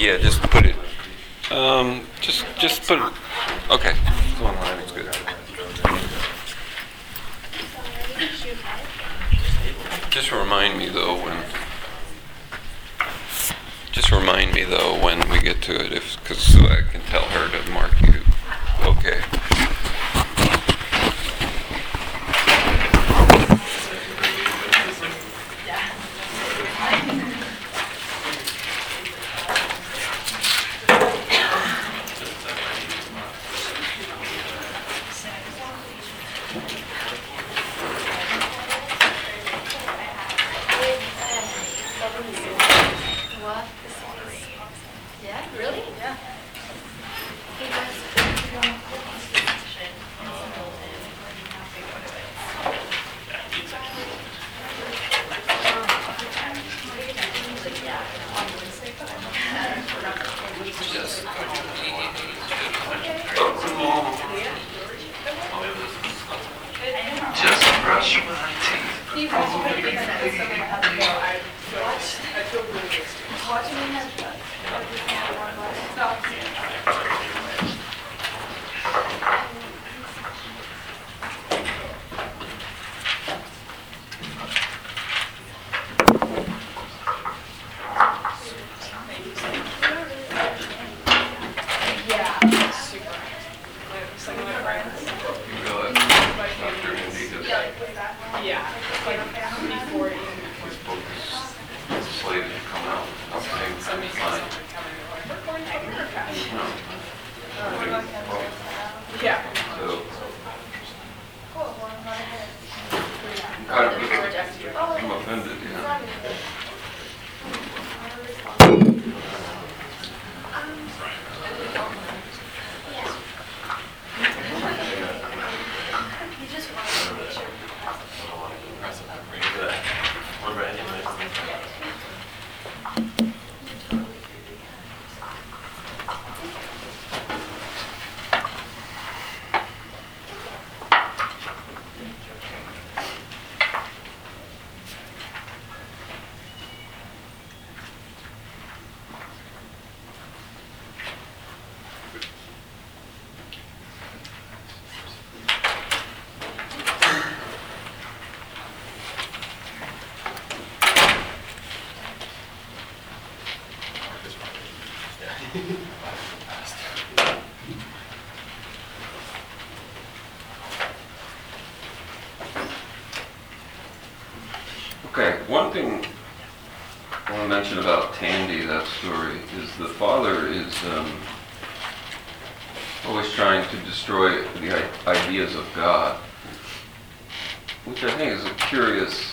Yeah, just put it. Just put it. Okay. It's online. It's good. Just remind me though when. Just remind me though when we get to it, because so I can tell her to mark you. Okay. Just brush my teeth. I'm offended, yeah. Okay, one thing I want to mention about Tandy, that story, is the father is always trying to destroy the ideas of God, which I think is a curious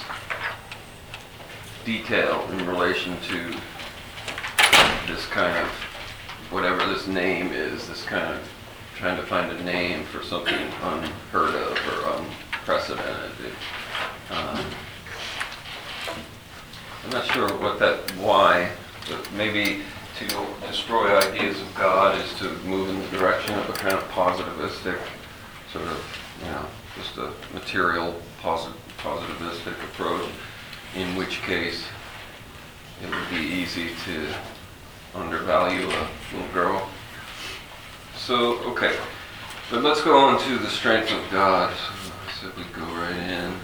detail in relation to this kind of, whatever this name is, this kind of trying to find a name for something unheard of or unprecedented. I'm not sure why, but maybe to destroy ideas of God is to move in the direction of a kind of positivistic, sort of, just a material positivistic approach, in which case it would be easy to undervalue a little girl. So, okay, but let's go on to the strength of God. So we go right in.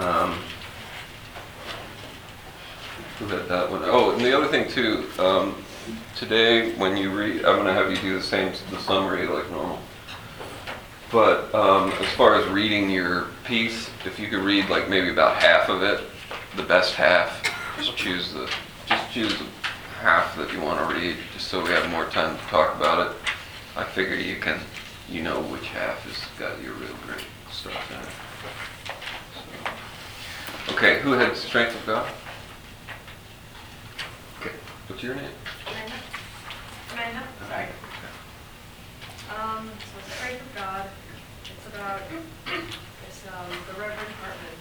Who had that one? Oh, and the other thing too, today when you read, I'm going to have you do the summary like normal. But as far as reading your piece, if you could read like maybe about half of it, the best half, just choose the half that you want to read, just so we have more time to talk about it. I figure you know which half has got your real great stuff in it. So. Okay, who had Strength of God? Okay, what's your name? Amanda. Okay. So Strength of God, it's about the Reverend Hartman,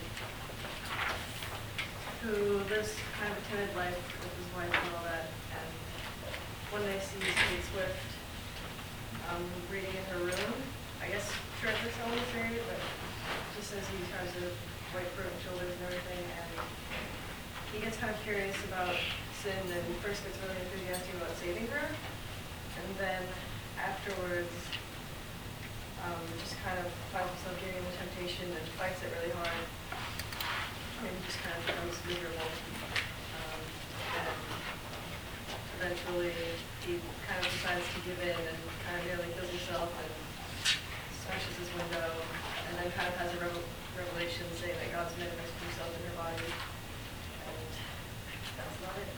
who lives kind of a timid life with his wife and all that, and one day sees Kate Swift reading in her room. I guess Trevor's always married, but she says he tries to wipe broken shoulders and everything, and he gets kind of curious about sin and first gets really enthusiastic about saving her. And then afterwards, just kind of finds himself getting into temptation and fights it really hard. And just kind of becomes miserable. And eventually he kind of decides to give in and kind of nearly kills himself and smashes his window. And then kind of has a revelation saying that God's manifested himself in her body. And that's about it.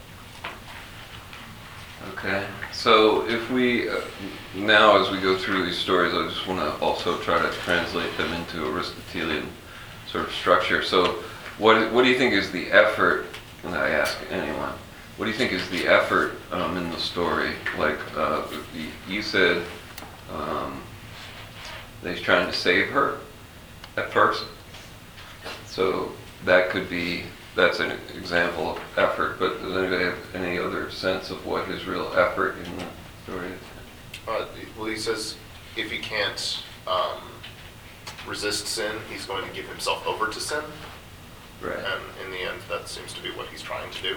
Okay, so if we, now as we go through these stories, I just want to also try to translate them into Aristotelian sort of structure. So what do you think is the effort, and I ask anyone, what do you think is the effort in the story? Like you said that he's trying to save her at first. So that could be, that's an example of effort, but does anybody have any other sense of what his real effort in the story is? Well, he says if he can't resist sin, he's going to give himself over to sin. Right. And in the end, that seems to be what he's trying to do.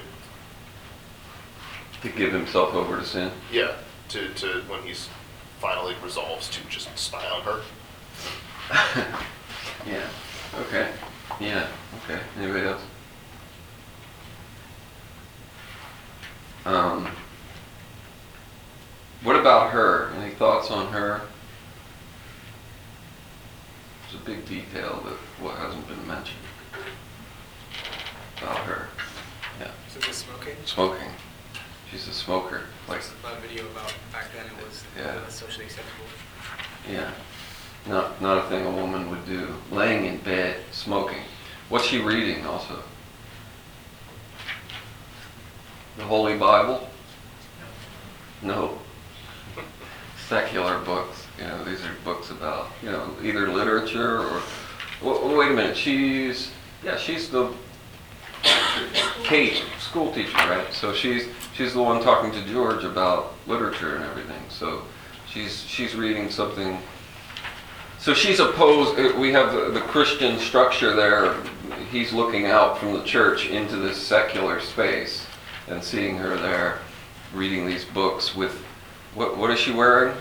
To give himself over to sin? Yeah, to when he's finally resolves to just spy on her. Yeah. Okay. Yeah. Okay. Anybody else? What about her? Any thoughts on her? It's a big detail that what hasn't been mentioned about her. Yeah. So the smoking? Smoking. She's a smoker. Like, A video about back then it was socially acceptable. yeah. Not a thing a woman would do. Laying in bed, smoking. What's she reading also? The Holy Bible? No. Secular books. You know, these are books about, you know, either literature or... Well, wait a minute. She's the... Kate, school teacher, right? So she's the one talking to George about literature and everything. So she's reading something... So she's opposed, we have the Christian structure there. He's looking out from the church into this secular space and seeing her there reading these books with, what is she wearing?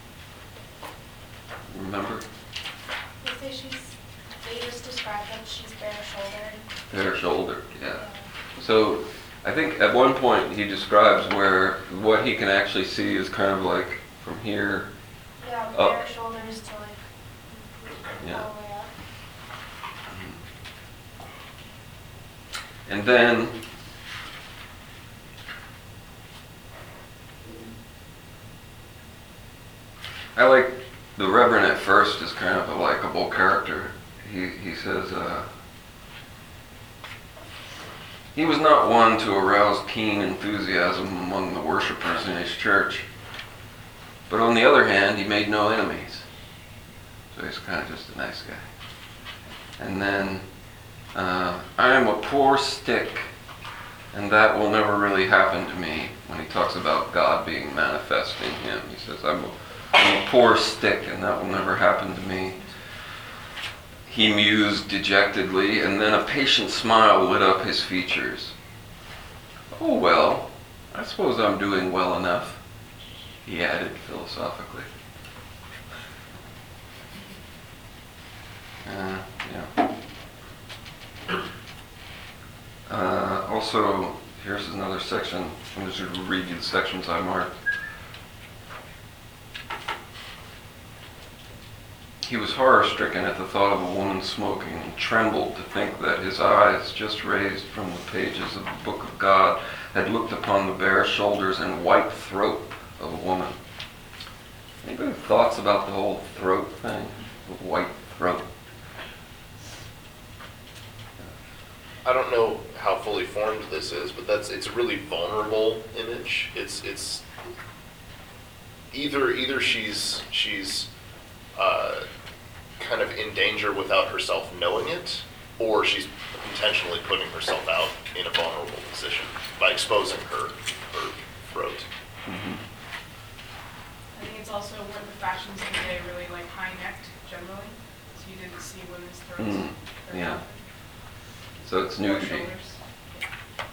Remember? They just describe that she's bare-shouldered. Bare-shouldered, yeah. So I think at one point he describes where what he can actually see is kind of like from here. Yeah, up. bare shoulders to like Yeah. all the way up. And then I like the Reverend at first is kind of a likable character. He says he was not one to arouse keen enthusiasm among the worshipers in his church, but on the other hand, he made no enemies. So he's kind of just a nice guy. And then, I am a poor stick, and that will never really happen to me. When he talks about God being manifest in him, he says, I'm a poor stick, and that will never happen to me. He mused dejectedly, and then a patient smile lit up his features. Oh well, I suppose I'm doing well enough, he added philosophically. Yeah. Also, here's another section. I'm just going to read you the sections I marked. He was horror-stricken at the thought of a woman smoking and trembled to think that his eyes, just raised from the pages of the Book of God, had looked upon the bare shoulders and white throat of a woman. Anybody have thoughts about the whole throat thing? The white throat? I don't know how fully formed this is, but it's a really vulnerable image. It's either she's kind of in danger without herself knowing it, or she's intentionally putting herself out in a vulnerable position by exposing her throat. Mm-hmm. I think it's also where the fashions today really like high-necked generally, so you didn't see women's throats. very Yeah. often. So it's More nudity. shoulders.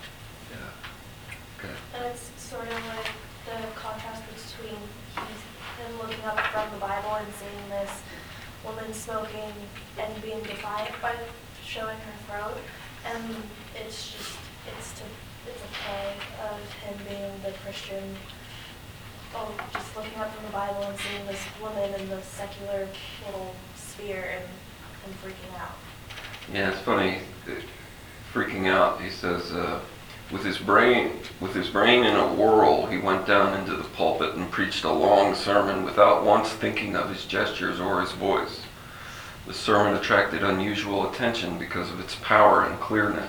and seeing this woman smoking and being defiant by showing her throat. And it's a play of him being the Christian, just looking up from the Bible and seeing this woman in the secular little sphere and freaking out. Yeah, it's funny, freaking out. He says, with his brain in a whirl, he went down into the pulpit and preached a long sermon without once thinking of his gestures or his voice. The sermon attracted unusual attention because of its power and clearness.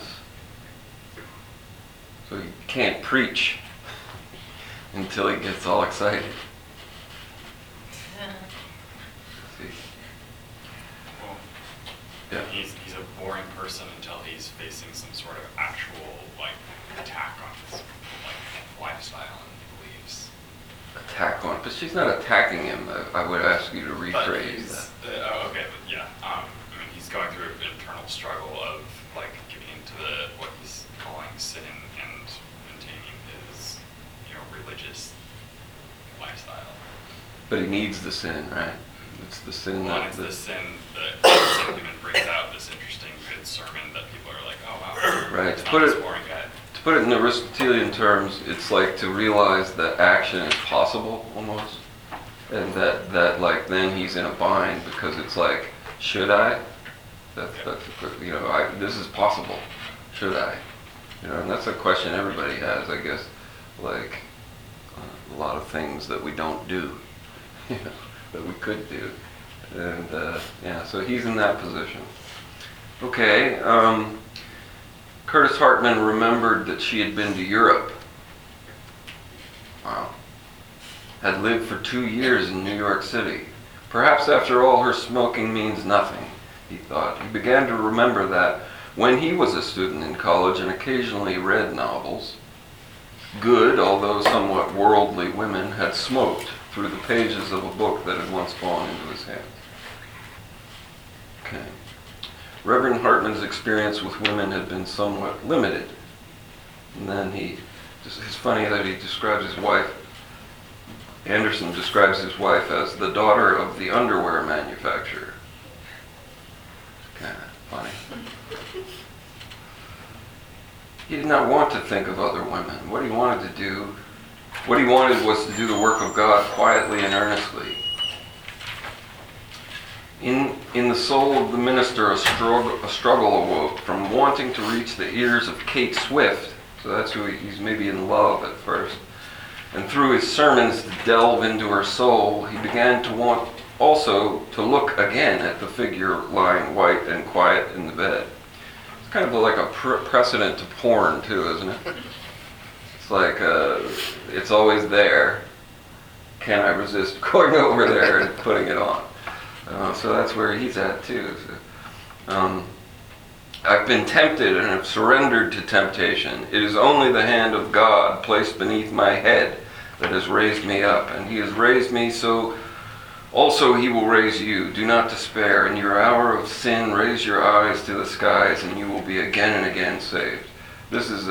So he can't preach until he gets all excited. See? Well, Yeah. he's a boring person until he's facing some sort of actual attack on his lifestyle and beliefs. Attack on, but she's not attacking him. I would ask you to But rephrase that. okay, but yeah, I mean, he's going through an internal struggle of getting into what he's calling sin and maintaining his, religious lifestyle. But he needs the sin, right? It's the sin Well, that it's the sin that even brings out this interesting good sermon that people are like, oh wow, Right, it's to not put this it- boring guy. To put it in Aristotelian terms, it's like to realize that action is possible almost, and that then he's in a bind because it's like, should I? That's this is possible. Should I? And that's a question everybody has, I guess. A lot of things that we don't do, that we could do, and so he's in that position. Okay. Curtis Hartman remembered that she had been to Europe. Wow. Had lived for 2 years in New York City. Perhaps after all her smoking means nothing, he thought. He began to remember that when he was a student in college and occasionally read novels, good, although somewhat worldly women had smoked through the pages of a book that had once fallen into his hands. Okay. Reverend Hartman's experience with women had been somewhat limited. And then it's funny that he describes his wife, Anderson describes his wife as the daughter of the underwear manufacturer. Kind of funny. He did not want to think of other women. What he wanted was to do the work of God quietly and earnestly. In the soul of the minister, a struggle awoke from wanting to reach the ears of Kate Swift, so that's who he's maybe in love at first, and through his sermons to delve into her soul. He began to want also to look again at the figure lying white and quiet in the bed. It's kind of like a precedent to porn too, isn't it? It's like, it's always there. Can I resist going over there and putting it on? So that's where he's at too. So, I've been tempted and have surrendered to temptation. It is only the hand of God placed beneath my head that has raised me up, and he has raised me, so also he will raise you. Do not despair. In your hour of sin, raise your eyes to the skies, and you will be again and again saved. This is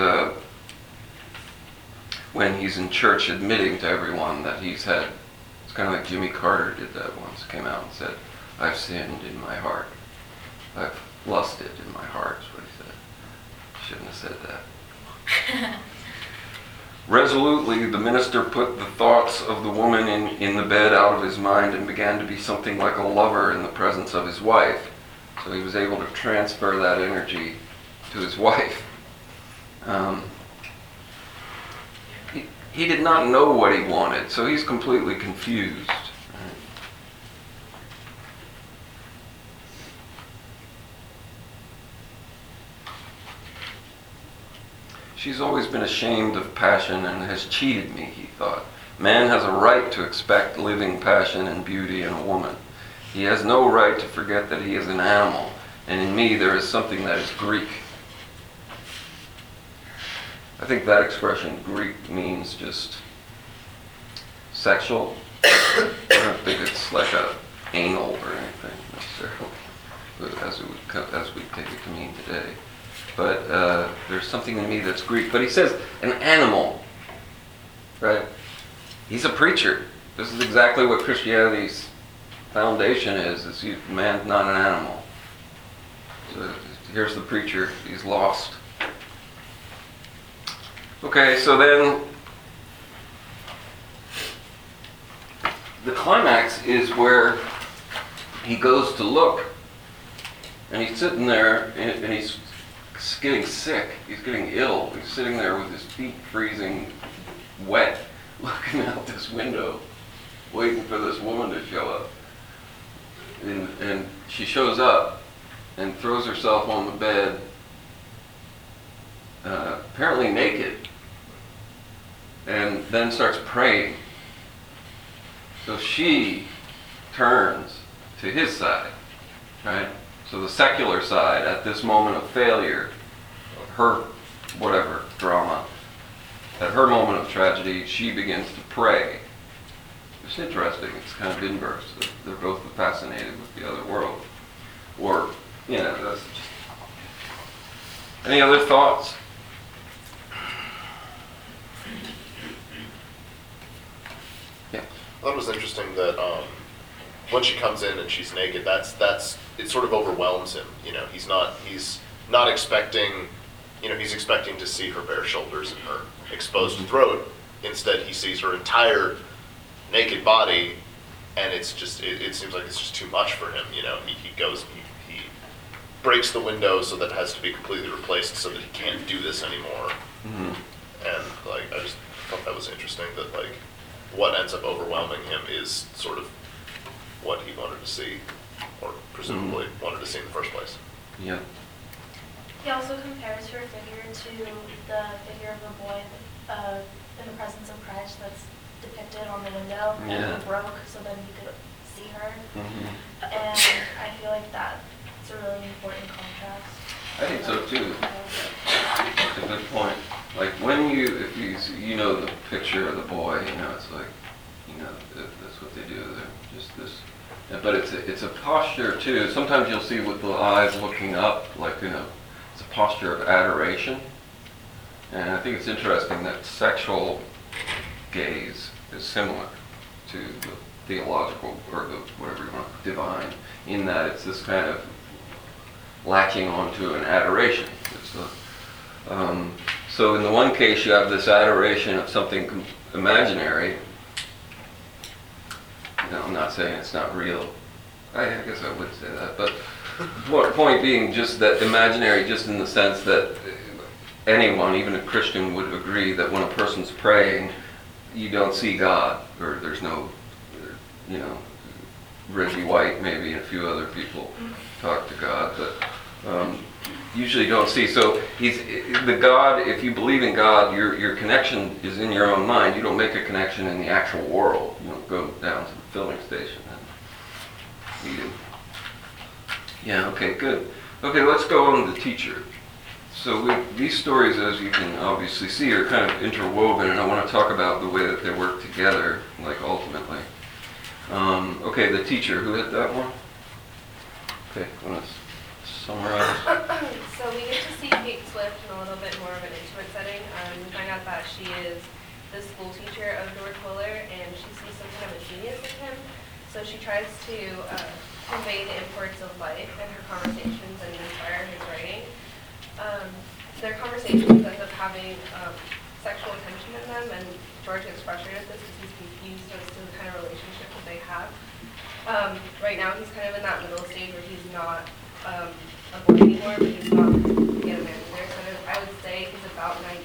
when he's in church admitting to everyone that he's had. It's kind of like Jimmy Carter did that once. Came out and said, I've sinned in my heart. I've lusted in my heart, is what he said. Shouldn't have said that. Resolutely, the minister put the thoughts of the woman in the bed out of his mind and began to be something like a lover in the presence of his wife. So he was able to transfer that energy to his wife. He did not know what he wanted, so he's completely confused. She's always been ashamed of passion and has cheated me, he thought. Man has a right to expect living passion and beauty in a woman. He has no right to forget that he is an animal, and in me there is something that is Greek. I think that expression, Greek, means just sexual. I don't think it's like a anal or anything necessarily, as we take it to mean today. But there's something in me that's Greek. But he says an animal, right? He's a preacher. This is exactly what Christianity's foundation is man's not an animal. So here's the preacher, he's lost. Okay, so then the climax is where he goes to look, and he's sitting there, and he's getting sick, he's getting ill, he's sitting there with his feet freezing wet, looking out this window, waiting for this woman to show up. And she shows up and throws herself on the bed, apparently naked, and then starts praying. So she turns to his side, right? So the secular side, at this moment of failure, her whatever drama, at her moment of tragedy, she begins to pray. It's interesting. It's kind of inverse. They're both fascinated with the other world. Or, you know, that's just... Any other thoughts? Yeah. I thought it was interesting that when she comes in and she's naked, that's it sort of overwhelms him. You know, he's not expecting, you know, he's expecting to see her bare shoulders and her exposed throat. Instead, he sees her entire naked body, and it's just it seems like it's just too much for him. You know, he goes he breaks the window so that it has to be completely replaced so that he can't do this anymore. Mm-hmm. And like I just thought that was interesting that like what ends up overwhelming him is sort of what he wanted to see, or presumably wanted to see in the first place. Yeah. He also compares her figure to the figure of the boy in the presence of Christ that's depicted on the window, and Yeah. he broke so then he could see her. Mm-hmm. And I feel like that's a really important contrast. I think so too. That's a good point. Like when if you know the picture of the boy, you know, it's like, you know, that's what they do. They're just this, but it's a posture too. Sometimes you'll see with the eyes looking up, like, you know, it's a posture of adoration. And I think it's interesting that sexual gaze is similar to the theological, or the whatever you want, divine, in that it's this kind of latching onto an adoration. So in the one case you have this adoration of something imaginary. No, I'm not saying it's not real. I guess I would say that, but point being just that imaginary, just in the sense that anyone, even a Christian, would agree that when a person's praying, you don't see God, or there's no, you know, Reggie White maybe and a few other people talk to God, but usually you don't see. So he's the God. If you believe in God, your connection is in your own mind. You don't make a connection in the actual world. You don't go down to the filling station and meet him. Yeah. Okay. Good. Okay. Let's go on to the teacher. So these stories, as you can obviously see, are kind of interwoven, and I want to talk about the way that they work together, like ultimately. Okay, the teacher. Who had that one? Okay, want to summarize? So we get to see Kate Swift in a little bit more of an intimate setting. We find out that she is the school teacher of George Willard, and she sees something of a genius in him. So she tries to convey the importance of life in her conversations and inspire his writing. Their conversations end up having sexual tension in them, and George gets frustrated with this because he's confused as to the kind of relationship that they have. Right now he's kind of in that middle stage where he's not a boy anymore, but he's not yet a man either. So I would say he's about 19.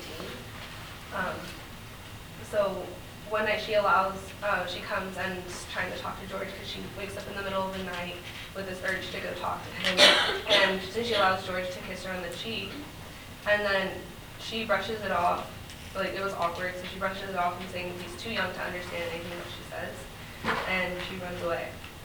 So one night she comes and is trying to talk to George because she wakes up in the middle of the night with this urge to go talk to him. And so she allows George to kiss her on the cheek. And then she brushes it off. Like, it was awkward, so she brushes it off and saying he's too young to understand anything that she says. And she runs away.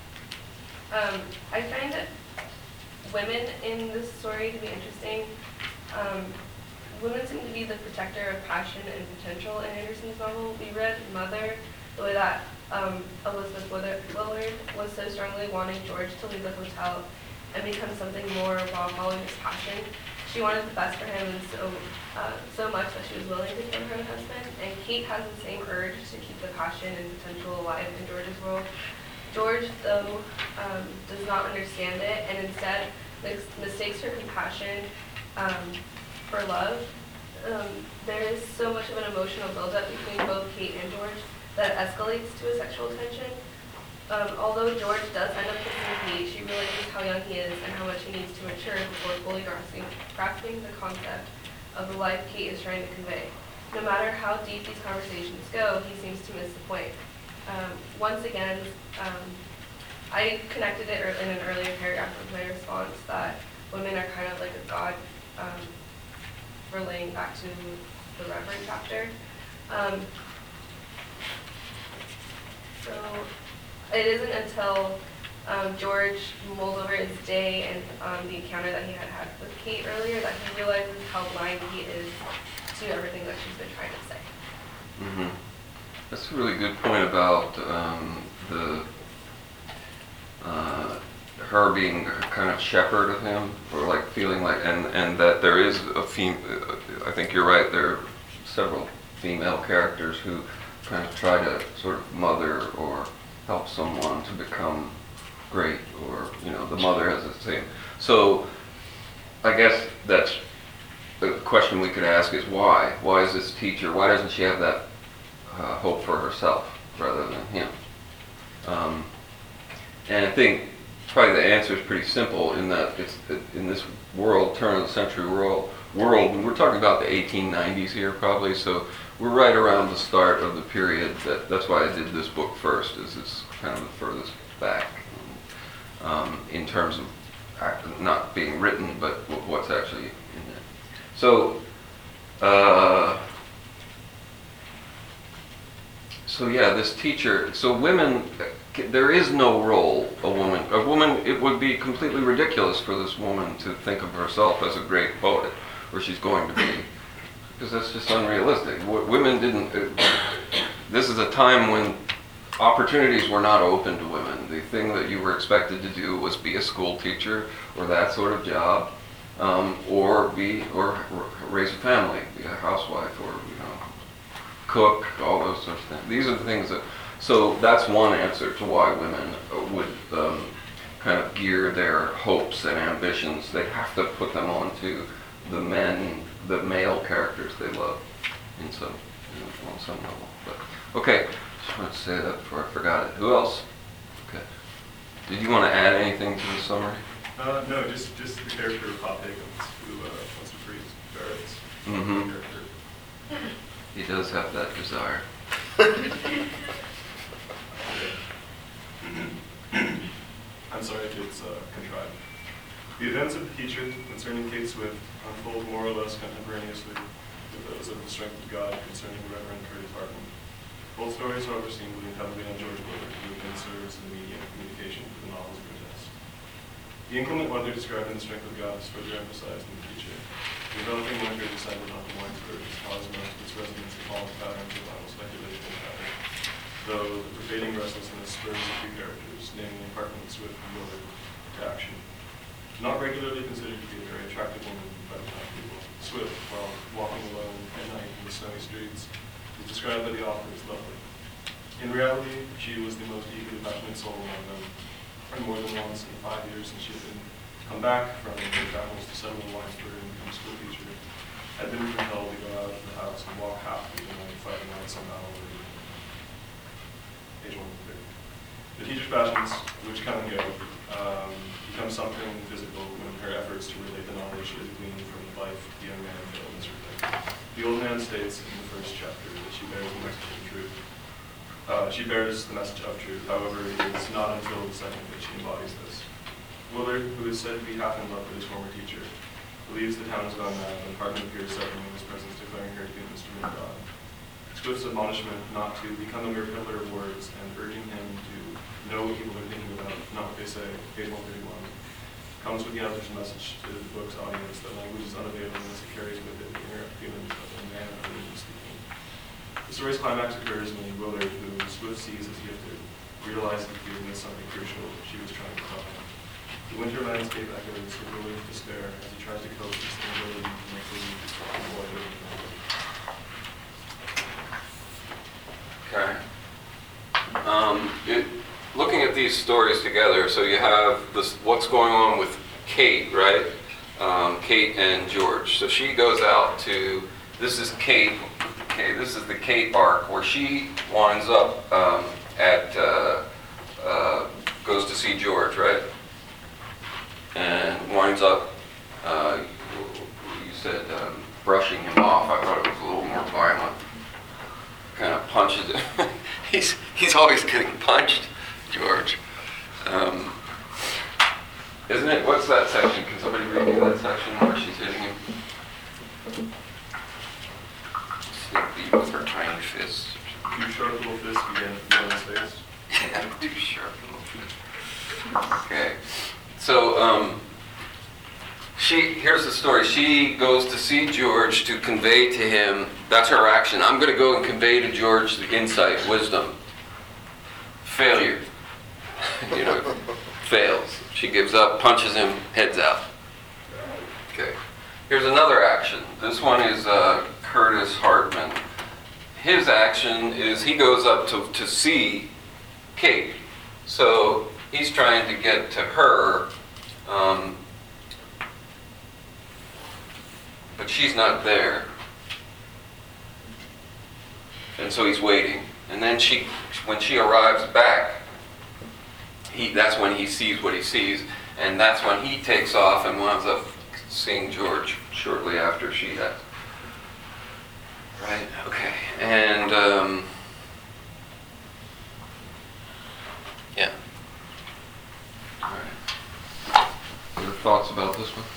I find women in this story to be interesting. Women seem to be the protector of passion and potential in Anderson's novel. We read Mother, the way that Elizabeth Willard was so strongly wanting George to leave the hotel and become something more while following his passion. She wanted the best for him, and so much that she was willing to kill her husband. And Kate has the same urge to keep the passion and potential alive in George's world. George, though, does not understand it and instead mistakes her compassion for love. There is so much of an emotional buildup between both Kate and George that escalates to a sexual tension. Although George does end up kissing Kate, she realizes how young he is and how much he needs to mature before fully grasping the concept of the life Kate is trying to convey. No matter how deep these conversations go, he seems to miss the point. Once again, I connected it in an earlier paragraph with my response that women are kind of like a god, relaying back to the Reverend chapter. So it isn't until George mulled over his day and the encounter that he had with Kate earlier that he realizes how blind he is to everything that she's been trying to say. Mm-hmm. That's a really good point about her being kind of shepherd of him, or like feeling like, and that there is a I think you're right, there are several female characters who kind of try to sort of mother or help someone to become great, or, you know, the mother has the same. So I guess that's the question we could ask is why? Why is this teacher, why doesn't she have that hope for herself rather than him? And I think probably the answer is pretty simple in that it's in this world, turn of the century world, and we're talking about the 1890s here probably, so we're right around the start of the period that's why I did this book first, is it's kind of the furthest back in terms of not being written, but what's actually in there. So, so yeah, this teacher, so women, there is no role, a woman, it would be completely ridiculous for this woman to think of herself as a great poet, or she's going to be, because that's just unrealistic. Women didn't, this is a time when opportunities were not open to women. The thing that you were expected to do was be a school teacher, or that sort of job, or raise a family, be a housewife, or, you know, cook, all those sorts of things. These are the things that, so that's one answer to why women would kind of gear their hopes and ambitions. They have to put them onto the the male characters they love on some level. But okay, just wanted to say that before I forgot it. Who else? Okay. Did you want to add anything to the summary? No, just the character of Pop Higgins, who wants to freeze Barrett's character. He does have that desire. I'm sorry if it's contrived. The events of the teacher concerning Kate Swift unfold more or less contemporaneously with those of the strength of God concerning the Reverend Curtis Hartman. Both stories, however, seem to lean heavily on George Willard, who again serves the medium of communication for the novel's grotesque. The inclement weather described in The Strength of God is further emphasized in the teacher. The developing winter descended onto Waynesburg has caused most of its residents to fall into patterns of idle speculation and pattern, though the pervading restlessness spurs a few characters, namely Hartman, Swift, and Willard, to action. Not regularly considered to be a very attractive woman by the town people, Swift, while walking alone at night in the snowy streets, is described by the author as lovely. In reality, she was the most eagerly passionate soul among them, and more than once in the 5 years since she had come back from her travels to settle in Winesburg and become a school teacher, had been compelled to go out of the house and walk half through the night fighting out somehow over page 130. The teacher's passions, which come and go, become something physical when her efforts to relate the knowledge she has gleaned from the life of the young man fail miserably. The old man states in the first chapter that she bears the message of truth. She bears the message of truth, however, it is not until the second that she embodies this. Willard, who is said to be half in love with his former teacher, believes the town has gone mad when Hartman appears suddenly in his presence declaring her to be an instrument of God. Swift's admonishment not to become a mere peddler of words and urging him to know what people are thinking about, not what they say, page 131, comes with the author's message to the book's audience that language is unavailing unless it carries with it the inner feelings of a man of whom he is speaking. The story's climax occurs when Willard, who Swift sees as gifted, realizes he had missed something crucial she was trying to tell him. The winter landscape echoes with Willard's despair as he tries to cope with his inability to make believe he's talking more than Okay. Looking at these stories together, so you have this, what's going on with Kate, right? Kate and George. So she goes out to, this is Kate, okay, this is the Kate arc, where she winds up goes to see George, right? And winds up, you said brushing him off. I thought it was a little more violent. Kind of punches him. He's always getting punched, George. Isn't it? What's that section? Can somebody read me that section where she's hitting him? Beat with her tiny fists. Two sharp little fists began to feel his face. Yeah, too sharp little fists. Okay. So, here's the story. She goes to see George to convey to him, that's her action. I'm going to go and convey to George the insight, wisdom. Failure. Fails. She gives up, punches him, heads out. Okay. Here's another action. This one is Curtis Hartman. His action is he goes up to see Kate. So he's trying to get to her, but she's not there. And so he's waiting. And then when she arrives back, that's when he sees what he sees, and that's when he takes off and winds up seeing George shortly after she has. Right? Okay. And, yeah. All right. Other thoughts about this one?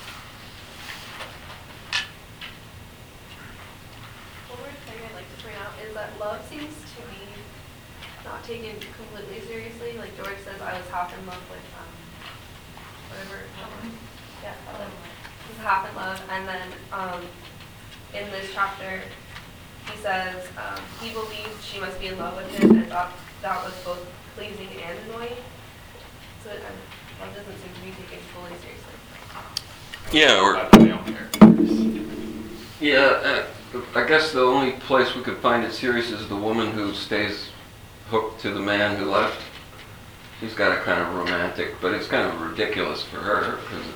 One more thing I'd like to point out is that love seems to be not taken completely seriously. Like George says, I was half in love with, whatever. Yeah, Helen. He's half in love. And then in this chapter, he says he believed she must be in love with him and thought that was both pleasing and annoying. So love doesn't seem to be taken fully seriously. Yeah, or... By the male characters. Yeah, I guess the only place we could find it serious is the woman who stays hooked to the man who left. She's got a kind of romantic, but it's kind of ridiculous for her.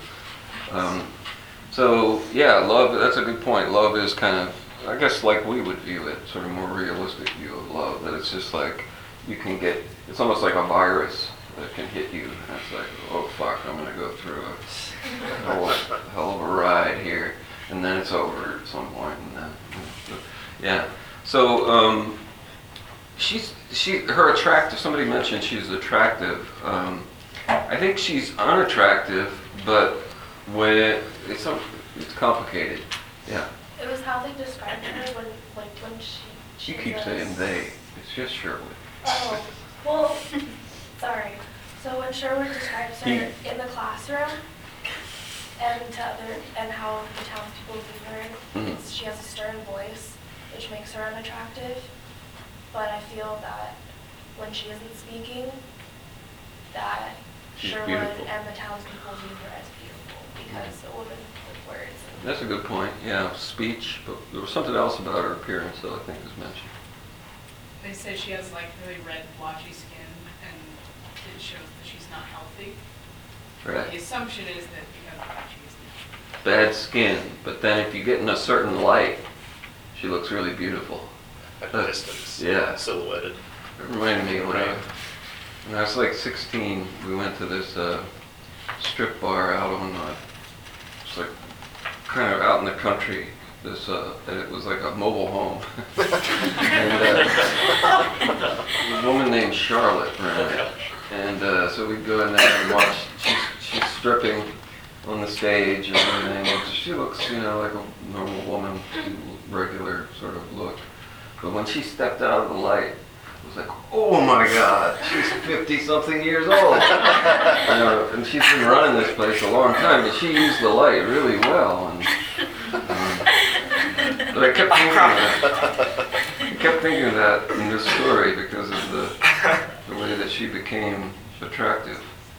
So, yeah, love, that's a good point. Love is kind of, I guess like we would view it, sort of more realistic view of love, that it's just like, you can get, it's almost like a virus that can hit you. And it's like, oh fuck, I'm going to go through a hell of a ride here. And then it's over at some point. And then, yeah. So, her attractive, somebody mentioned she's attractive. I think she's unattractive, but when it's complicated. Yeah. It was how they described her when she You keep saying they. It's just Sherwood. Oh, well, sorry. So when Sherwood describes her in the classroom and how the townspeople view her, she has a stern voice, which makes her unattractive. But I feel that when she isn't speaking, that She's Sherwood beautiful. and the townspeople view her as beautiful because a woman with words. That's a good point. Yeah, speech. But there was something else about her appearance that I think was mentioned. They say she has like really red, blotchy skin, and it shows that she's not healthy. Right. The assumption is that because of that she's Bad skin, but then if you get in a certain light, she looks really beautiful. At a distance. Yeah. Silhouetted. It reminded me when I was like 16, we went to this strip bar out on, it's like kind of out in the country. This and it was like a mobile home. And a woman named Charlotte ran it. And so we'd go in there and watch. She's stripping on the stage and everything. And she looks, like a normal woman, regular sort of look. But when she stepped out of the light, it was like, oh my God, she's 50-something years old. And she's been running this place a long time, but she used the light really well. And, but I kept thinking of that in this story because of the way that she became attractive.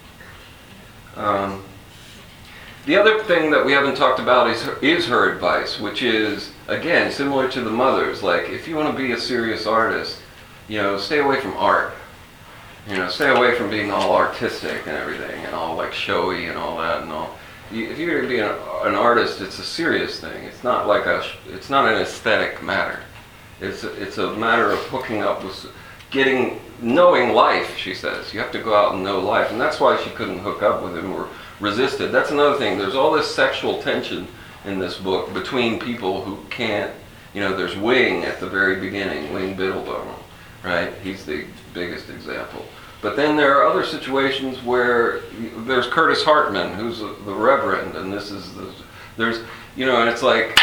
The other thing that we haven't talked about is her advice, which is, again, similar to the mother's. Like, if you want to be a serious artist, stay away from art. You know, stay away from being all artistic and everything, and all like showy and all that and all. If you're going to be an artist, it's a serious thing. It's not like it's not an aesthetic matter. It's a matter of hooking up with, knowing life, she says. You have to go out and know life. And that's why she couldn't hook up with him or resisted. That's another thing. There's all this sexual tension in this book between people who can't, you know, there's Wing at the very beginning, Wing Biddledum, right? He's the biggest example. But then there are other situations where there's Curtis Hartman, who's the Reverend, and this is there's, you know, and it's like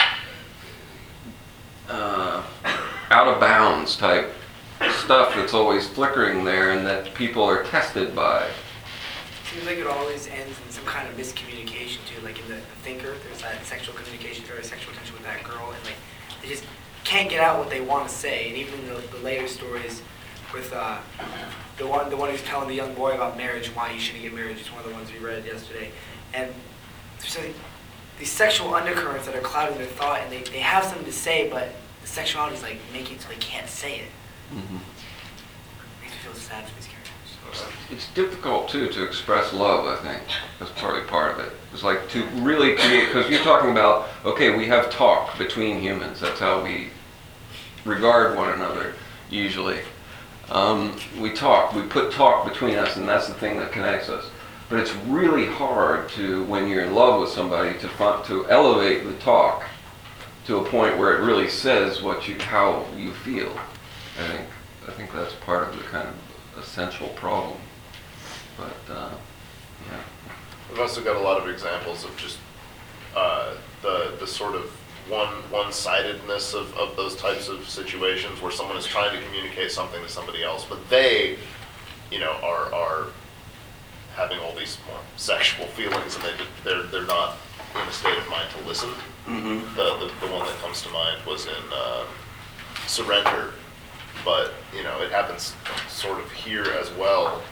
out of bounds type stuff that's always flickering there and that people are tested by. Seems like it always ends in some kind of miscommunication too. Like in the Thinker, there's that sexual communication, very sexual tension with that girl, and like they just can't get out what they want to say. And even in the later stories with the one who's telling the young boy about marriage and why you shouldn't get married, is one of the ones we read yesterday. And there's like these sexual undercurrents that are clouding their thought, and they have something to say, but the sexuality is like making it so they can't say it. Mm-hmm. Makes me feel sad for these characters. It's difficult too to express love, I think. That's probably part of it. It's like to really create, because you're talking about, okay, we have talk between humans. That's how we regard one another, usually. We talk, we put talk between us, and that's the thing that connects us. But it's really hard to, when you're in love with somebody, to elevate the talk to a point where it really says how you feel. I think that's part of the kind of essential problem. But yeah. We've also got a lot of examples of just the sort of one-sidedness of those types of situations where someone is trying to communicate something to somebody else, but they, you know, are having all these more sexual feelings, and they're not in a state of mind to listen. Mm-hmm. The one that comes to mind was in Surrender, but you know it happens sort of here as well,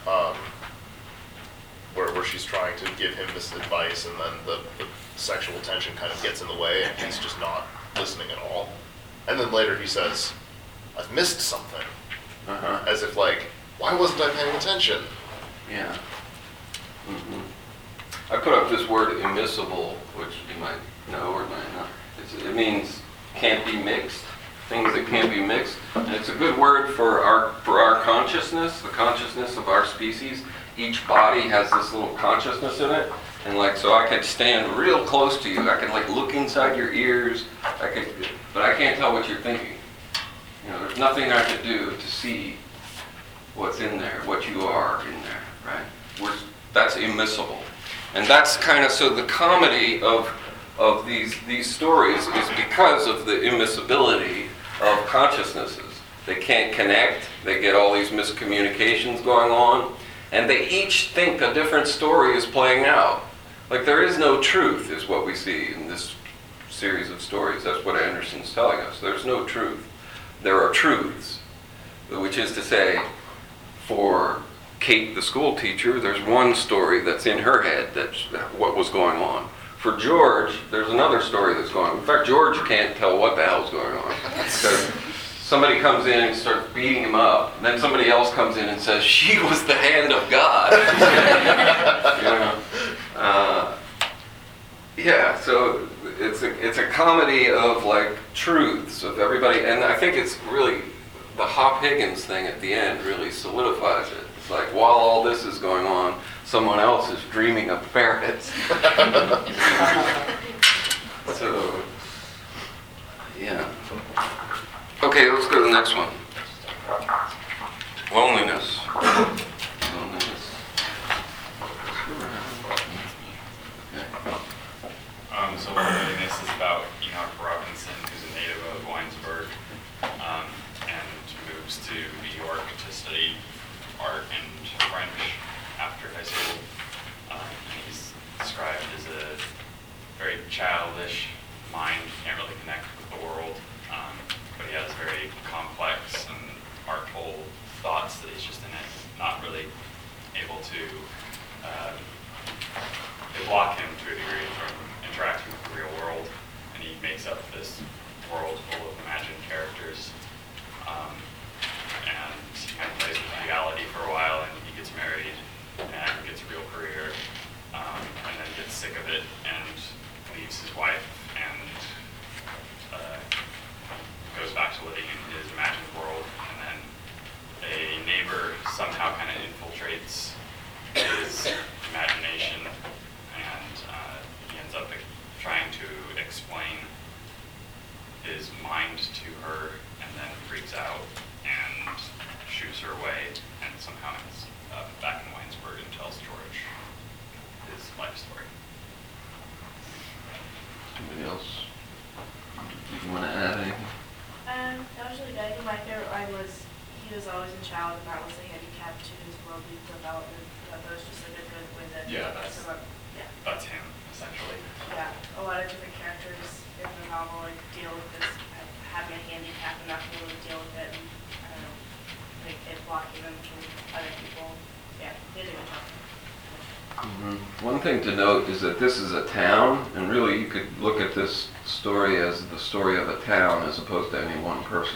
where she's trying to give him this advice, and then the sexual tension kind of gets in the way, and he's just not listening at all. And then later he says, "I've missed something," as if like, why wasn't I paying attention? Yeah. Mm-hmm. I put up this word immiscible, which you might know or might not. It means can't be mixed, things that can't be mixed. And it's a good word for our consciousness, the consciousness of our species. Each body has this little consciousness in it. And like, so I could stand real close to you. I could like look inside your ears. But I can't tell what you're thinking. You know, there's nothing I could do to see what's in there, what you are in there, right? That's immiscible. And that's kind of, so the comedy of these stories is because of the immiscibility of consciousnesses. They can't connect, they get all these miscommunications going on, and they each think a different story is playing out. Like there is no truth, is what we see in this series of stories. That's what Anderson's telling us. There's no truth. There are truths, which is to say, for Kate, the school teacher, there's one story that's in her head, that's what was going on. For George, there's another story that's going on. In fact, George can't tell what the hell's going on. Because somebody comes in and starts beating him up, and then somebody else comes in and says, she was the hand of God. You know? Yeah, so it's a comedy of like truths of everybody, and I think it's really, the Hop Higgins thing at the end really solidifies it. It's like, while all this is going on, someone else is dreaming of ferrets. So, yeah. Okay, let's go to the next one. Loneliness. Loneliness. So Loneliness is about Enoch Robinson, who's a native of Winesburg, and moves to New York to study art and French after high school. He's described as a very childish mind, can't really connect with the world, but he has very complex and artful thoughts that he's today, my favorite line was, he was always a child and that was a handicap to his worldly development. That was just like a good way that. Yeah, that's him, essentially. Yeah, a lot of different characters in the novel like deal with this, having a handicap and not being able to deal with it, and I don't know, like it blocking them from other people. Yeah, they did a good job. One thing to note is that this is a town, and really you could look at this story as the story of a town as opposed to any one person.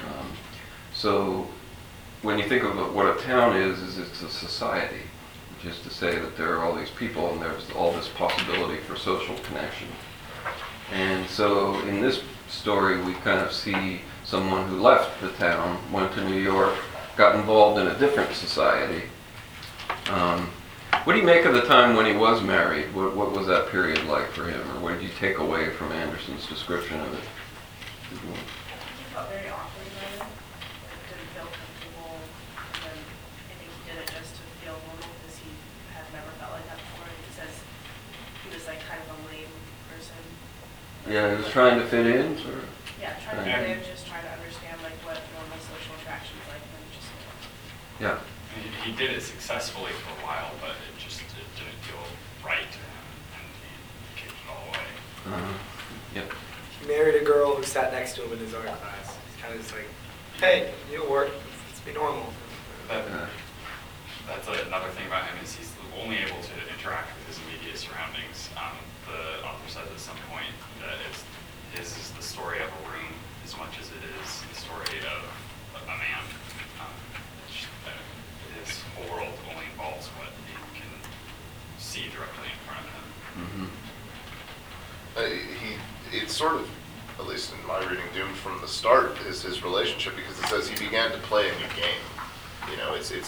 So when you think of what a town is it's a society, which is to say that there are all these people and there's all this possibility for social connection. And so in this story we kind of see someone who left the town, went to New York, got involved in a different society. What do you make of the time when he was married? What was that period like for him? Or what did you take away from Anderson's description of it? He felt very awkward about it. Like, didn't feel comfortable. And then I think he did it just to feel normal because he had never felt like that before. He says he was like kind of a lame person. Yeah, he was trying to fit in, sort of. Yeah, trying to live, just trying to understand like what normal social interactions like, and just. Yeah. He did it successfully for a while, but it didn't feel right to him, and he kicked it all away. Yep. He married a girl who sat next to him in his art class. He's kind of just like, hey, you'll work. Let's be normal. That's another thing about him is he's only able to interact with his immediate surroundings. The author says at some point that his is the story of a room as much as it is the story of a man. His whole world only involves what he can see directly in front of him. It's sort of, at least in my reading, doomed from the start is his relationship, because it says he began to play a new game. You know, it's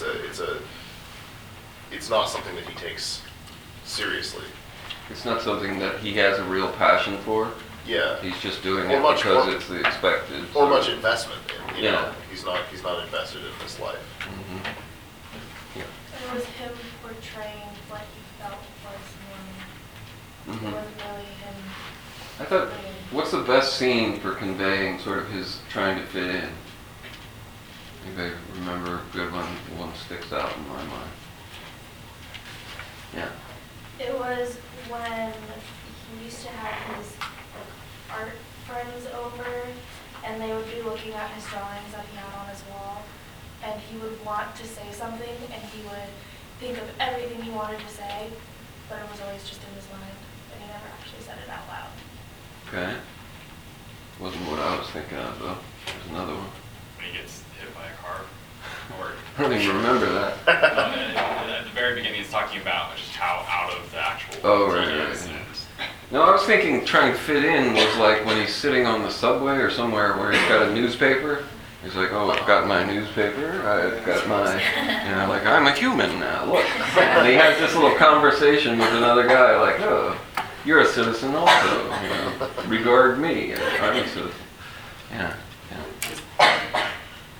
not something that he takes seriously. It's not something that he has a real passion for. Yeah. He's just doing Or it much because more- it's the expected. Or so- much investment in. You Yeah. know, he's not invested in this life. Mhm. Yeah. It was him portraying what he felt was normal. It Mhm. wasn't really him. I thought, what's the best scene for conveying sort of his trying to fit in? Anybody remember a good one? One sticks out in my mind. Yeah. It was when he used to have his art friends over, and they would be looking at his drawings that he had on his wall, and he would want to say something, and he would think of everything he wanted to say, but it was always just in his mind, and he never actually said it out loud. Okay. Wasn't what I was thinking of though. There's another one. When he gets hit by a car, or I don't even remember that. at the very beginning, he's talking about just how out of the actual Oh, world right, he right, is, yeah. and No, I was thinking trying to fit in was like when he's sitting on the subway or somewhere where he's got a newspaper. He's like, oh, I've got my newspaper, I've got my, like, I'm a human now, look. And he has this little conversation with another guy, like, oh, you're a citizen also, regard me, I'm a citizen. Yeah, yeah.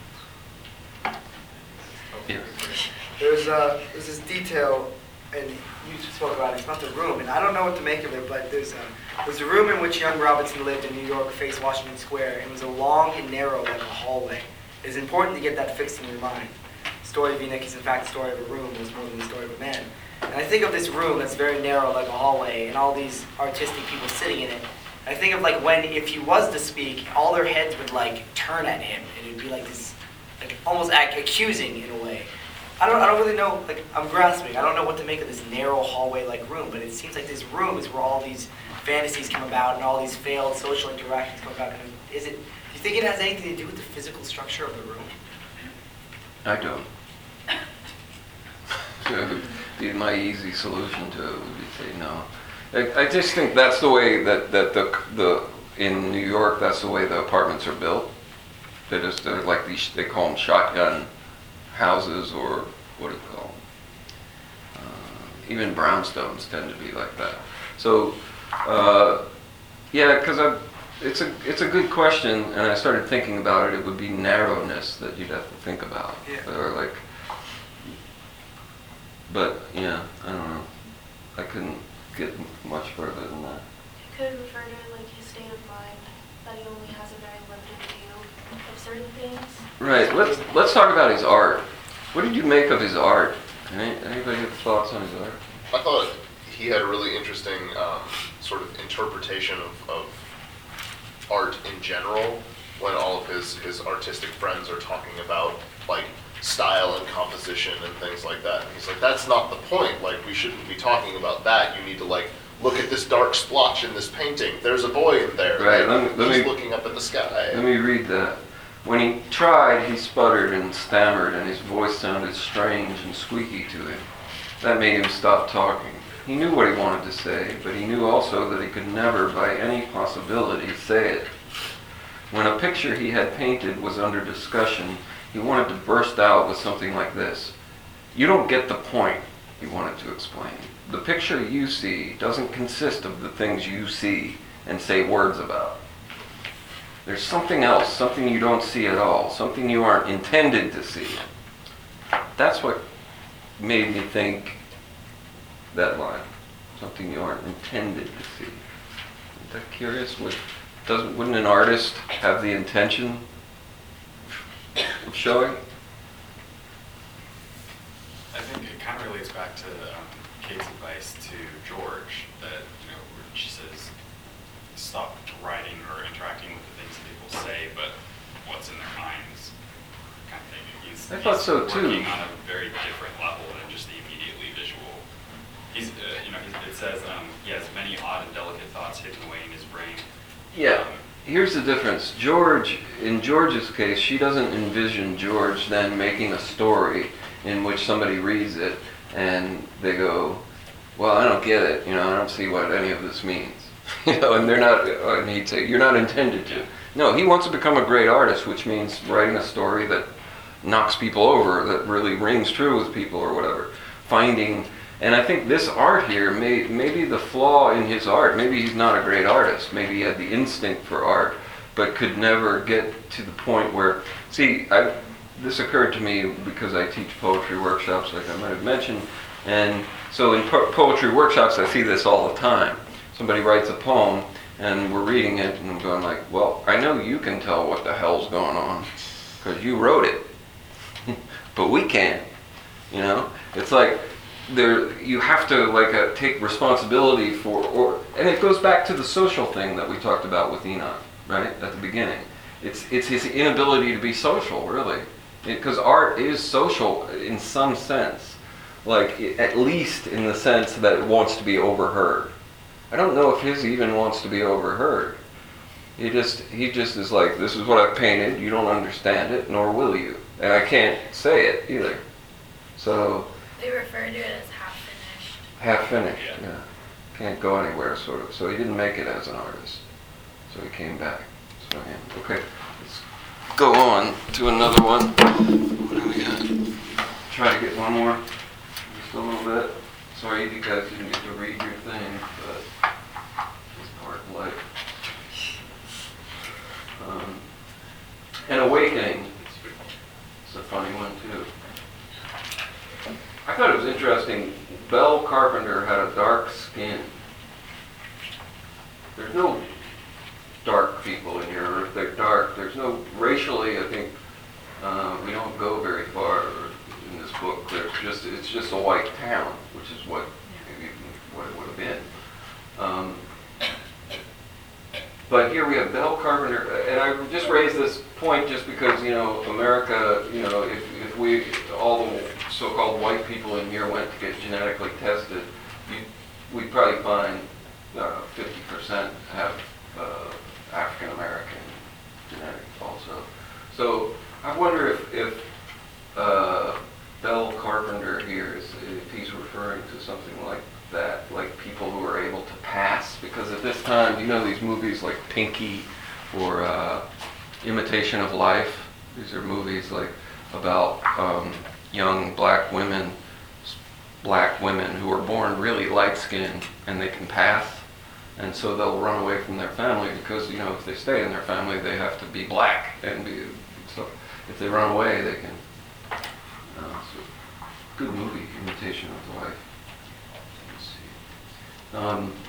Yeah. There's this detail, and you spoke about it, it's about the room, and I don't know what to make of it, but there's a room in which young Robinson lived in New York, faced Washington Square, and it was a long and narrow like a hallway. It's important to get that fixed in your mind. The story of Enoch is in fact the story of a room, it was more than the story of a man. And I think of this room that's very narrow like a hallway, and all these artistic people sitting in it. I think of like when, if he was to speak, all their heads would like turn at him, and it'd be like this, like almost accusing in a way. I don't really know, like, I'm grasping. I don't know what to make of this narrow hallway-like room, but it seems like this room is where all these fantasies come about and all these failed social interactions come about. And do you think it has anything to do with the physical structure of the room? I don't. So my easy solution to it would be to say no. I just think that's the way that the in New York, that's the way the apartments are built. They're like these, they call them shotgun houses, or what do you call them? Even brownstones tend to be like that. So, yeah, because it's a good question, and I started thinking about it. It would be narrowness that you'd have to think about, Yeah. or like. But yeah, I don't know. I couldn't get much further than that. It could refer to like his state of mind, that he only has a very limited view of certain things. Right. Let's talk about his art. What did you make of his art? Anybody have thoughts on his art? I thought he had a really interesting sort of interpretation of art in general when all of his artistic friends are talking about like style and composition and things like that. And he's like, that's not the point. Like, we shouldn't be talking about that. You need to like look at this dark splotch in this painting. There's a boy in there. Right. He's looking up at the sky. Let me read that. When he tried, he sputtered and stammered, and his voice sounded strange and squeaky to him. That made him stop talking. He knew what he wanted to say, but he knew also that he could never, by any possibility, say it. When a picture he had painted was under discussion, he wanted to burst out with something like this. You don't get the point, he wanted to explain. The picture you see doesn't consist of the things you see and say words about. There's something else, something you don't see at all, something you aren't intended to see. That's what made me think that line, something you aren't intended to see. Isn't that curious? Wouldn't an artist have the intention of showing? I think it kind of relates back to Kate's advice to George that, you know, where she says, stop writing or interacting with the things that people say, but what's in their minds, kind of thing. I thought so too. Working on a very different level than just the immediately visual. It says he has many odd and delicate thoughts hidden away in his brain. Yeah. Here's the difference. In George's case, she doesn't envision George then making a story in which somebody reads it and they go, well, I don't get it, I don't see what any of this means. And they're not, and he'd say, you're not intended to. No, he wants to become a great artist, which means writing a story that knocks people over, that really rings true with people or whatever. And I think this art here, maybe the flaw in his art, maybe he's not a great artist, maybe he had the instinct for art, but could never get to the point where, this occurred to me because I teach poetry workshops, like I might have mentioned, and so in poetry workshops I see this all the time. Somebody writes a poem, and we're reading it, and I'm going like, well, I know you can tell what the hell's going on, because you wrote it, but we can't, It's like, you have to take responsibility for, and it goes back to the social thing that we talked about with Enoch, right, at the beginning. It's his inability to be social, really, because art is social in some sense, at least in the sense that it wants to be overheard. I don't know if his even wants to be overheard. He just is like, this is what I've painted, you don't understand it, nor will you, and I can't say it either. So They refer to it as half-finished. Half-finished, yeah. Can't go anywhere, sort of. So he didn't make it as an artist. So he came back. So, yeah. Okay, let's go on to another one. What do we got? Try to get one more. Just a little bit. Sorry if you guys didn't get to read your thing, but it's part of life. An Awakening. It's a funny one, too. I thought it was interesting. Belle Carpenter had a dark skin. There's no dark people in here, or if they're dark, there's no, racially, I think, we don't go very far in this book. It's just a white town, which is what it would have been. But here we have Belle Carpenter, and I just raised this point just because, America, if we, all the so-called white people in here went to get genetically tested, we'd probably find 50% have African American genetics also. So I wonder if Belle Carpenter here if he's referring to something like that, like people who are able to pass, because at this time, these movies like Pinky or Imitation of Life, these are movies like about young black women who are born really light-skinned and they can pass, and so they'll run away from their family because if they stay in their family they have to be black, and so if they run away they can. So good movie, Imitation of Life. Let's see.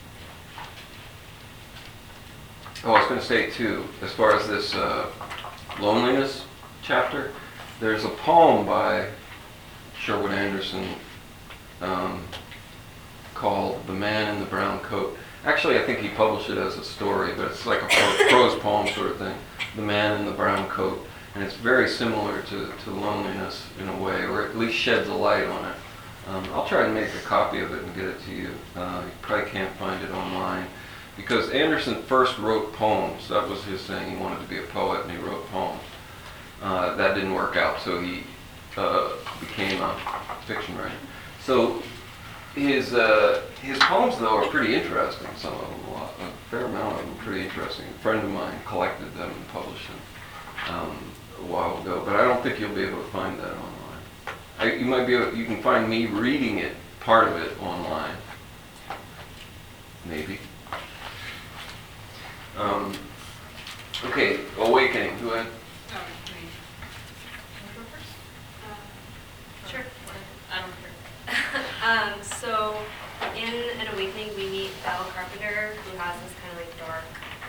I was going to say too, as far as this loneliness chapter, there's a poem by Sherwood Anderson called "The Man in the Brown Coat." Actually, I think he published it as a story, but it's like a prose poem sort of thing. The Man in the Brown Coat, and it's very similar to loneliness in a way, or at least sheds a light on it. I'll try to make a copy of it and get it to you. You probably can't find it online. Because Anderson first wrote poems. That was his thing. He wanted to be a poet, and he wrote poems. That didn't work out, so he became a fiction writer. So his poems, though, are pretty interesting. Some of them, a fair amount of them, are pretty interesting. A friend of mine collected them and published them a while ago, but I don't think you'll be able to find that online. You might be able. You can find me reading it, part of it, online. Maybe. Okay, Awakening. Go ahead. Sure. I don't care. So in An Awakening, we meet Belle Carpenter, who has this kind of like dark,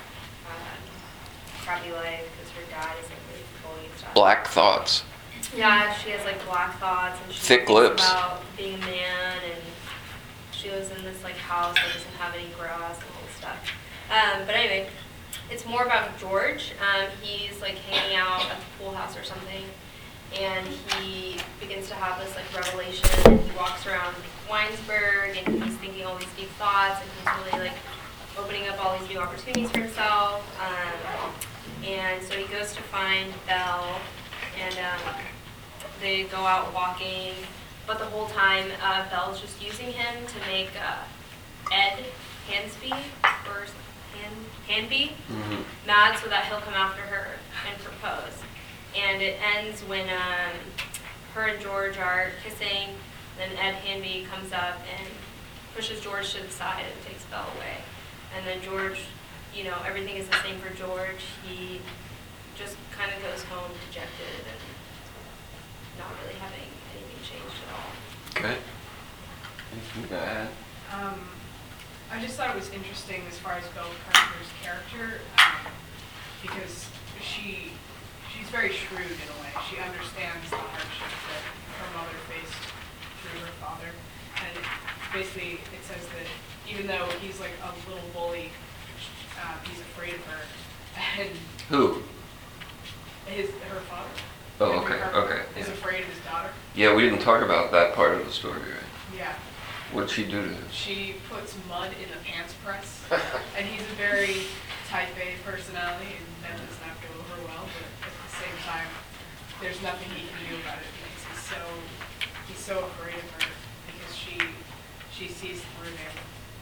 crappy life because her dad is like really bully and stuff. Black thoughts. Yeah, she has like black thoughts and she Thick thinks lips. about being a man, and she lives in this like house that doesn't have any grass and all this stuff. But anyway, it's more about George. He's like hanging out at the pool house or something, and he begins to have this like revelation, and he walks around Winesburg and he's thinking all these deep thoughts, and he's really like opening up all these new opportunities for himself. And so he goes to find Belle, and they go out walking, but the whole time Belle's just using him to make Ed Hansby or Hanby mad so that he'll come after her and propose. And it ends when her and George are kissing, then Ed Hanby comes up and pushes George to the side and takes Belle away. And then George, you know, everything is the same for George. He just kind of goes home dejected and not really having anything changed at all. Okay. Anything to add? I just thought it was interesting as far as Belle Carpenter's character, because she's very shrewd in a way. She understands the hardships that her mother faced through her father. And basically it says that even though he's like a little bully, he's afraid of her. And Who? her father. Oh, Henry okay, Carpenter, okay, is yeah. afraid of his daughter. Yeah, we didn't talk about that part of the story, right? Yeah. What'd she do to him? She puts mud in the pants press, and he's a very type A personality, and that does not go over well, but at the same time, there's nothing he can do about it because he's so afraid of her because she sees through him.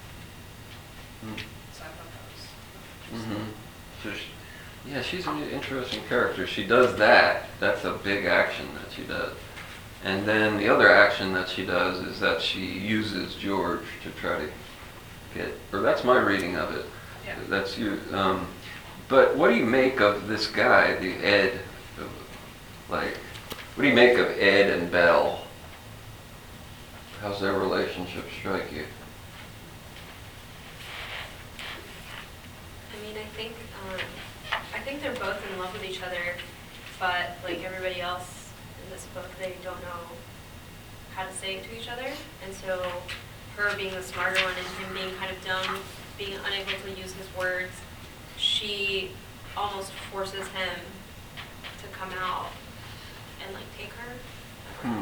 So I thought that was interesting. So yeah, she's an interesting character. She does that. That's a big action that she does. And then the other action that she does is that she uses George to try to get, or that's my reading of it. Yeah. That's you. But what do you make of this guy, the Ed? Like, what do you make of Ed and Belle? How's their relationship strike you? I mean, I think they're both in love with each other, but like everybody else in this book, they don't know how to say it to each other. And so her being the smarter one and him being kind of dumb, being unable to use his words, she almost forces him to come out and like take her.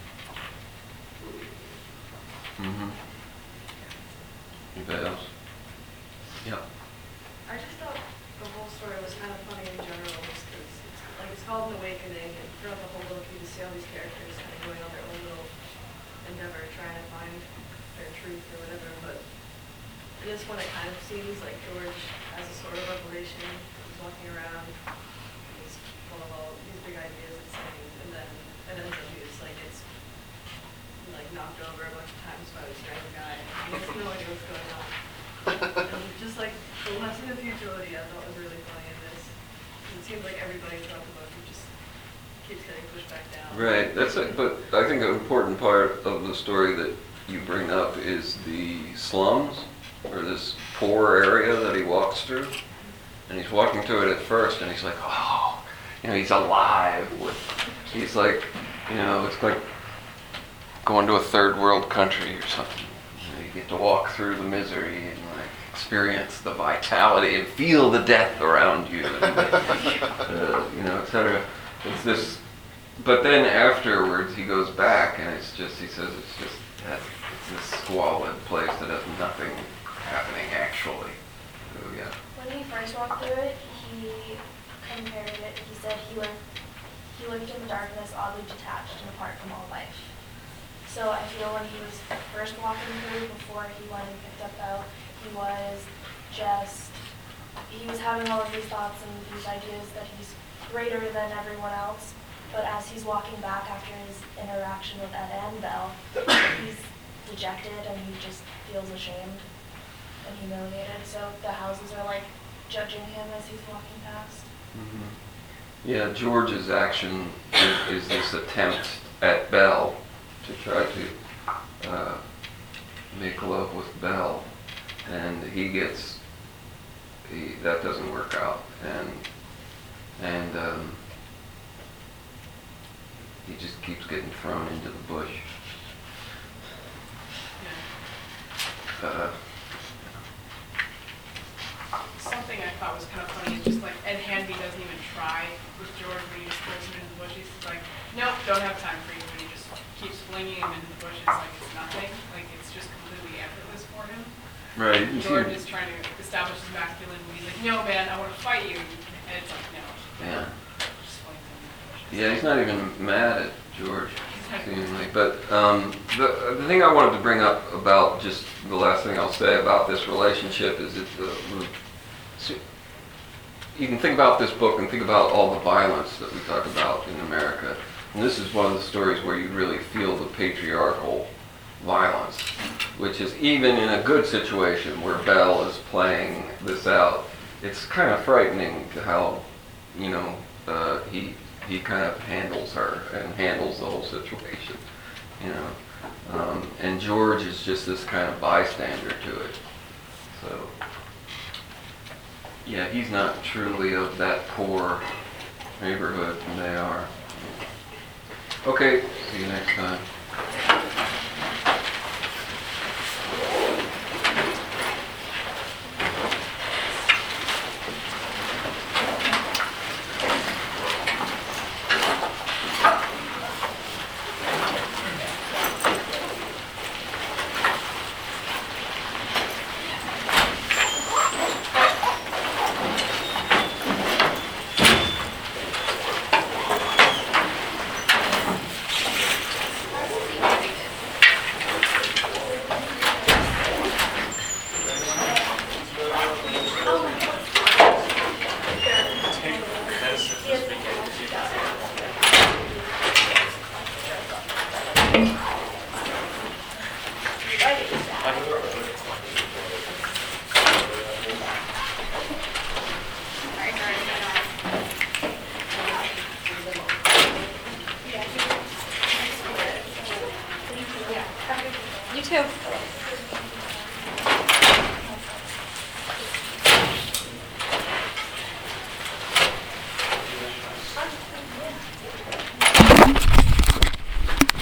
Anybody else? Yeah. I just thought the whole story was kind of funny in general, just because it's called An Awakening, and throughout the whole book you can see all these characters kind of going on their own little endeavor, trying to find their truth or whatever. But in this one, it kind of seems like George has a sort of revelation. He's walking around, he's full of all these big ideas and saying, and then it ends up he's like it's like knocked over a bunch of times by this random guy. He has no idea what's going on. And just like the lesson of futility, I thought was really funny in this. It seems like everybody throughout the book who just keeps getting pushed back down. Right. That's it. But I think an important part of the story that you bring up is the slums, or this poor area that he walks through. And he's walking through it at first, and he's like, oh, you know, he's alive with, he's like, you know, it's like going to a third world country or something. You know, you get to walk through the misery and like experience the vitality and feel the death around you, and, you know, etc. It's this, but then afterwards he goes back and it's just, he says it's just that, it's this squalid place that has nothing happening actually. So, yeah. When he first walked through it, he compared it, he said he lived in the darkness, oddly detached and apart from all life. So I feel when he was first walking through, before he went and picked up Belle, he was having all of these thoughts and these ideas that he's greater than everyone else. But as he's walking back after his interaction with Ed and Belle, he's dejected and he just feels ashamed and humiliated. So the houses are like judging him as he's walking past. Mm-hmm. Yeah, George's action is this attempt at Belle to try to make love with Belle, and that doesn't work out, and he just keeps getting thrown into the bush. Something I thought was kind of funny is just like Ed Hanby doesn't even try with George when he just throws him into the bushes. He's like, nope, don't have time for you. And he just keeps flinging him into the bushes like it's nothing. Like it's just completely effortless for him. Right. George is trying to establish his masculinity. He's like, no, man, I want to fight you. And it's like, no. Yeah. Just flings him into the bushes. Yeah, he's not even mad at George, seemingly. But the thing I wanted to bring up about, just the last thing I'll say about this relationship is you can think about this book and think about all the violence that we talk about in America. And this is one of the stories where you really feel the patriarchal violence, which is even in a good situation where Belle is playing this out, it's kind of frightening to how, you know, he kind of handles her and handles the whole situation, you know. And George is just this kind of bystander to it. So, yeah, he's not truly of that poor neighborhood, and they are. Okay, see you next time. You too.